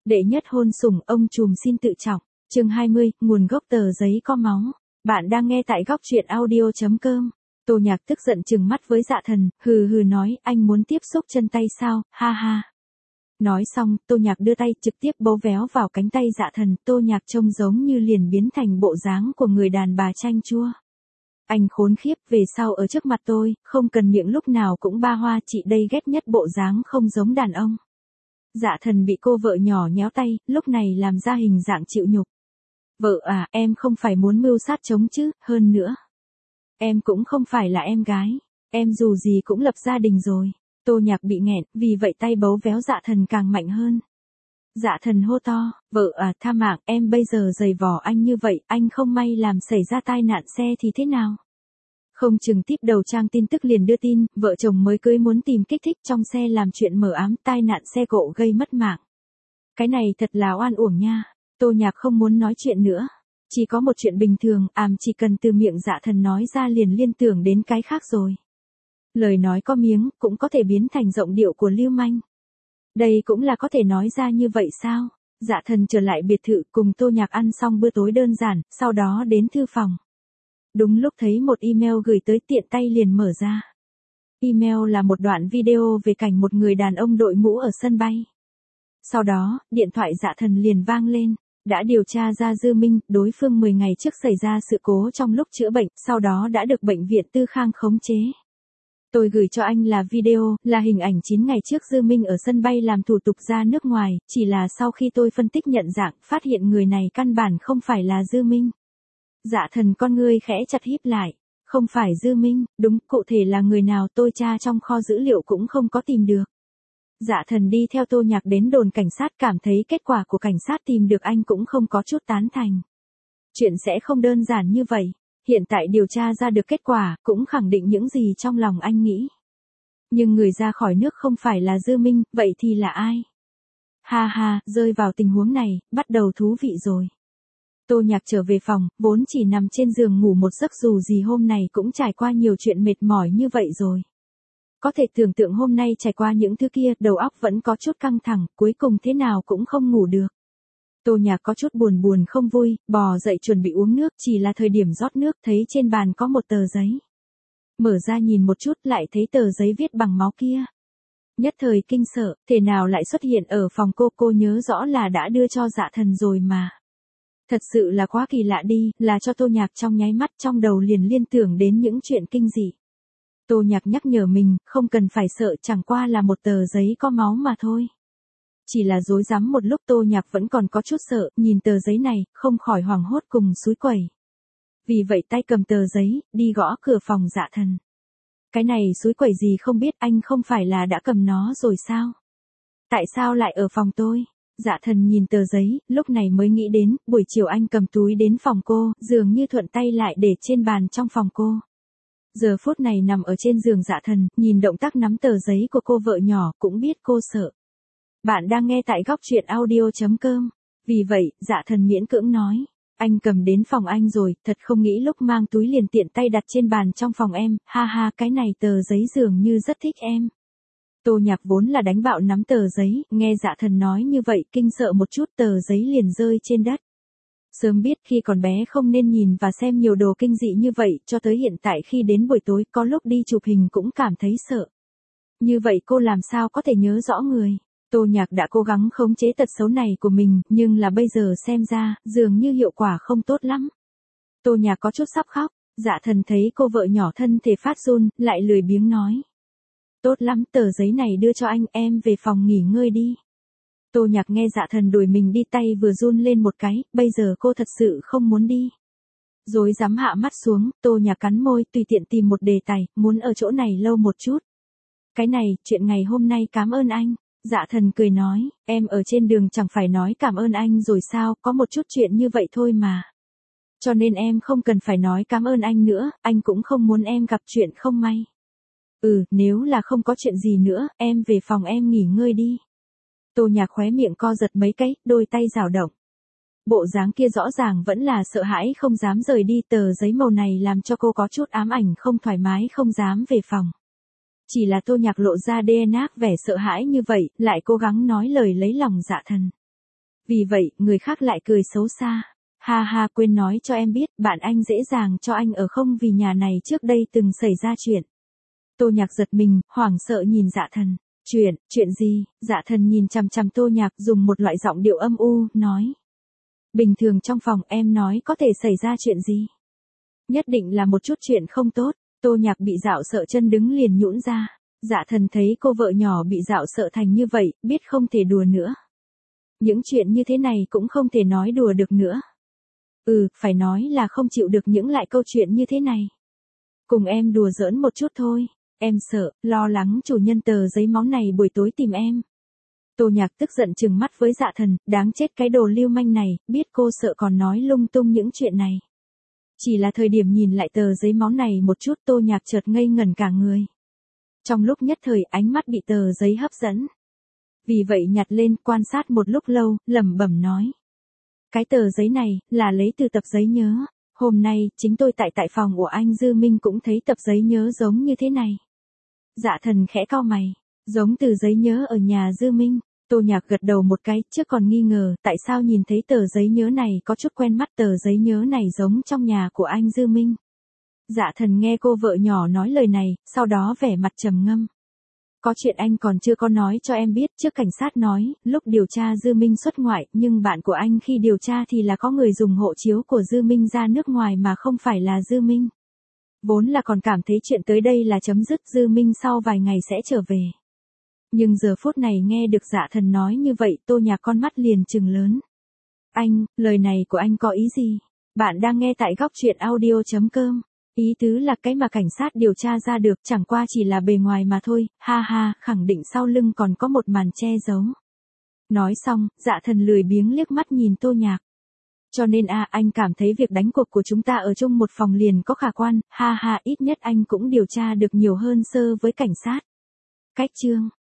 Đệ nhất hôn sủng, ông trùm xin tự trọng. Chương 20, nguồn gốc tờ giấy có máu. Bạn đang nghe tại góc truyện audio.com. Tô Nhạc tức giận trừng mắt với Dạ Thần, hừ hừ nói, anh muốn tiếp xúc chân tay sao, ha ha. Nói xong, Tô Nhạc đưa tay trực tiếp bấu véo vào cánh tay Dạ Thần, Tô Nhạc trông giống như liền biến thành bộ dáng của người đàn bà chanh chua. Anh khốn khiếp, về sau ở trước mặt tôi, không cần miệng lúc nào cũng ba hoa, chị đây ghét nhất bộ dáng không giống đàn ông. Dạ Thần bị cô vợ nhỏ nhéo tay, lúc này làm ra hình dạng chịu nhục. Vợ à, em không phải muốn mưu sát chồng chứ, hơn nữa. Em cũng không phải là em gái, em dù gì cũng lập gia đình rồi. Tô Nhạc bị nghẹn, vì vậy tay bấu véo Dạ Thần càng mạnh hơn. Dạ Thần hô to, vợ à, tha mạng, em bây giờ giày vò anh như vậy, anh không may làm xảy ra tai nạn xe thì thế nào? Không chừng tiếp đầu trang tin tức liền đưa tin, vợ chồng mới cưới muốn tìm kích thích trong xe làm chuyện mờ ám, tai nạn xe cộ gây mất mạng. Cái này thật là oan uổng nha. Tô Nhạc không muốn nói chuyện nữa. Chỉ có một chuyện bình thường, chỉ cần từ miệng Dạ Thần nói ra liền liên tưởng đến cái khác rồi. Lời nói có miếng, cũng có thể biến thành giọng điệu của lưu manh. Đây cũng là có thể nói ra như vậy sao? Dạ Thần trở lại biệt thự cùng Tô Nhạc ăn xong bữa tối đơn giản, sau đó đến thư phòng. Đúng lúc thấy một email gửi tới tiện tay liền mở ra. Email là một đoạn video về cảnh một người đàn ông đội mũ ở sân bay. Sau đó, điện thoại Dạ Thần liền vang lên. Đã điều tra ra Dư Minh, đối phương 10 ngày trước xảy ra sự cố trong lúc chữa bệnh, sau đó đã được bệnh viện Tư Khang khống chế. Tôi gửi cho anh là video, là hình ảnh 9 ngày trước Dư Minh ở sân bay làm thủ tục ra nước ngoài, chỉ là sau khi tôi phân tích nhận dạng, phát hiện người này căn bản không phải là Dư Minh. Dạ Thần con ngươi khẽ chặt híp lại. Không phải Dư Minh, đúng, cụ thể là người nào tôi tra trong kho dữ liệu cũng không có tìm được. Dạ Thần đi theo Tô Nhạc đến đồn cảnh sát, cảm thấy kết quả của cảnh sát tìm được anh cũng không có chút tán thành. Chuyện sẽ không đơn giản như vậy. Hiện tại điều tra ra được kết quả, cũng khẳng định những gì trong lòng anh nghĩ. Nhưng người ra khỏi nước không phải là Dư Minh, vậy thì là ai? Ha ha, rơi vào tình huống này, bắt đầu thú vị rồi. Tô Nhạc trở về phòng, vốn chỉ nằm trên giường ngủ một giấc, dù gì hôm nay cũng trải qua nhiều chuyện mệt mỏi như vậy rồi. Có thể tưởng tượng hôm nay trải qua những thứ kia, đầu óc vẫn có chút căng thẳng, cuối cùng thế nào cũng không ngủ được. Tô Nhạc có chút buồn không vui, bò dậy chuẩn bị uống nước, chỉ là thời điểm rót nước thấy trên bàn có một tờ giấy. Mở ra nhìn một chút lại thấy tờ giấy viết bằng máu kia. Nhất thời kinh sợ, thế nào lại xuất hiện ở phòng cô nhớ rõ là đã đưa cho Dạ Thần rồi mà. Thật sự là quá kỳ lạ đi, là cho Tô Nhạc trong nháy mắt trong đầu liền liên tưởng đến những chuyện kinh dị. Tô Nhạc nhắc nhở mình, không cần phải sợ, chẳng qua là một tờ giấy có máu mà thôi. Chỉ là rối rắm một lúc Tô Nhạc vẫn còn có chút sợ, nhìn tờ giấy này, không khỏi hoảng hốt cùng xúi quẩy. Vì vậy tay cầm tờ giấy, đi gõ cửa phòng Dạ Thần. Cái này xúi quẩy gì không biết, anh không phải là đã cầm nó rồi sao? Tại sao lại ở phòng tôi? Dạ Thần nhìn tờ giấy, lúc này mới nghĩ đến, buổi chiều anh cầm túi đến phòng cô, dường như thuận tay lại để trên bàn trong phòng cô. Giờ phút này nằm ở trên giường Dạ Thần, nhìn động tác nắm tờ giấy của cô vợ nhỏ, cũng biết cô sợ. Bạn đang nghe tại góc truyện audio.com. Vì vậy, Dạ Thần miễn cưỡng nói. Anh cầm đến phòng anh rồi, thật không nghĩ lúc mang túi liền tiện tay đặt trên bàn trong phòng em, ha ha, cái này tờ giấy dường như rất thích em. Tô Nhạc vốn là đánh bạo nắm tờ giấy, nghe Dạ Thần nói như vậy, kinh sợ một chút, tờ giấy liền rơi trên đất. Sớm biết khi còn bé không nên nhìn và xem nhiều đồ kinh dị như vậy, cho tới hiện tại khi đến buổi tối có lúc đi chụp hình cũng cảm thấy sợ. Như vậy cô làm sao có thể nhớ rõ người? Tô Nhạc đã cố gắng khống chế tật xấu này của mình, nhưng là bây giờ xem ra, dường như hiệu quả không tốt lắm. Tô Nhạc có chút sắp khóc, Dạ Thần thấy cô vợ nhỏ thân thể phát run, lại lười biếng nói. Tốt lắm, tờ giấy này đưa cho anh, em về phòng nghỉ ngơi đi. Tô Nhạc nghe Dạ Thần đuổi mình đi, tay vừa run lên một cái, bây giờ cô thật sự không muốn đi. Rồi dám hạ mắt xuống, Tô Nhạc cắn môi, tùy tiện tìm một đề tài, muốn ở chỗ này lâu một chút. Cái này, chuyện ngày hôm nay cảm ơn anh. Dạ Thần cười nói, em ở trên đường chẳng phải nói cảm ơn anh rồi sao, có một chút chuyện như vậy thôi mà. Cho nên em không cần phải nói cảm ơn anh nữa, anh cũng không muốn em gặp chuyện không may. Nếu là không có chuyện gì nữa, em về phòng em nghỉ ngơi đi. Tô Nhạc khóe miệng co giật mấy cái, đôi tay dao động. Bộ dáng kia rõ ràng vẫn là sợ hãi không dám rời đi, tờ giấy màu này làm cho cô có chút ám ảnh, không thoải mái, không dám về phòng. Chỉ là Tô Nhạc lộ ra DNA vẻ sợ hãi như vậy, lại cố gắng nói lời lấy lòng Dạ Thần. Vì vậy, người khác lại cười xấu xa. Ha ha, quên nói cho em biết, bạn anh dễ dàng cho anh ở không vì nhà này trước đây từng xảy ra chuyện. Tô Nhạc giật mình, hoảng sợ nhìn Dạ Thần. Chuyện gì? Dạ Thần nhìn chằm chằm Tô Nhạc dùng một loại giọng điệu âm u, nói. Bình thường trong phòng em nói có thể xảy ra chuyện gì? Nhất định là một chút chuyện không tốt. Tô Nhạc bị dạo sợ chân đứng liền nhũn ra. Dạ Thần thấy cô vợ nhỏ bị dạo sợ thành như vậy, biết không thể đùa nữa. Những chuyện như thế này cũng không thể nói đùa được nữa. Phải nói là không chịu được những lại câu chuyện như thế này. Cùng em đùa giỡn một chút thôi. Em sợ, lo lắng chủ nhân tờ giấy máu này buổi tối tìm em. Tô Nhạc tức giận trừng mắt với Dạ Thần, đáng chết cái đồ lưu manh này, biết cô sợ còn nói lung tung những chuyện này. Chỉ là thời điểm nhìn lại tờ giấy máu này một chút Tô Nhạc chợt ngây ngẩn cả người. Trong lúc nhất thời ánh mắt bị tờ giấy hấp dẫn. Vì vậy nhặt lên quan sát một lúc lâu, lẩm bẩm nói. Cái tờ giấy này, là lấy từ tập giấy nhớ. Hôm nay, chính tôi tại phòng của anh Dư Minh cũng thấy tập giấy nhớ giống như thế này. Dạ Thần khẽ cau mày, giống từ giấy nhớ ở nhà Dư Minh. Tô Nhạc gật đầu một cái, trước còn nghi ngờ, tại sao nhìn thấy tờ giấy nhớ này có chút quen mắt, tờ giấy nhớ này giống trong nhà của anh Dư Minh. Dạ Thần nghe cô vợ nhỏ nói lời này, sau đó vẻ mặt trầm ngâm. Có chuyện anh còn chưa có nói cho em biết, trước cảnh sát nói, lúc điều tra Dư Minh xuất ngoại, nhưng bạn của anh khi điều tra thì là có người dùng hộ chiếu của Dư Minh ra nước ngoài mà không phải là Dư Minh. Vốn là còn cảm thấy chuyện tới đây là chấm dứt, Dư Minh sau vài ngày sẽ trở về. Nhưng giờ phút này nghe được Dạ Thần nói như vậy, Tô Nhạc con mắt liền trừng lớn. Anh, lời này của anh có ý gì? Bạn đang nghe tại góc truyện audio.com. Ý tứ là cái mà cảnh sát điều tra ra được chẳng qua chỉ là bề ngoài mà thôi, ha ha, khẳng định sau lưng còn có một màn che giấu. Nói xong, Dạ Thần lười biếng liếc mắt nhìn Tô Nhạc. Cho nên anh cảm thấy việc đánh cuộc của chúng ta ở chung một phòng liền có khả quan, ha ha, ít nhất anh cũng điều tra được nhiều hơn sơ với cảnh sát. Cách chương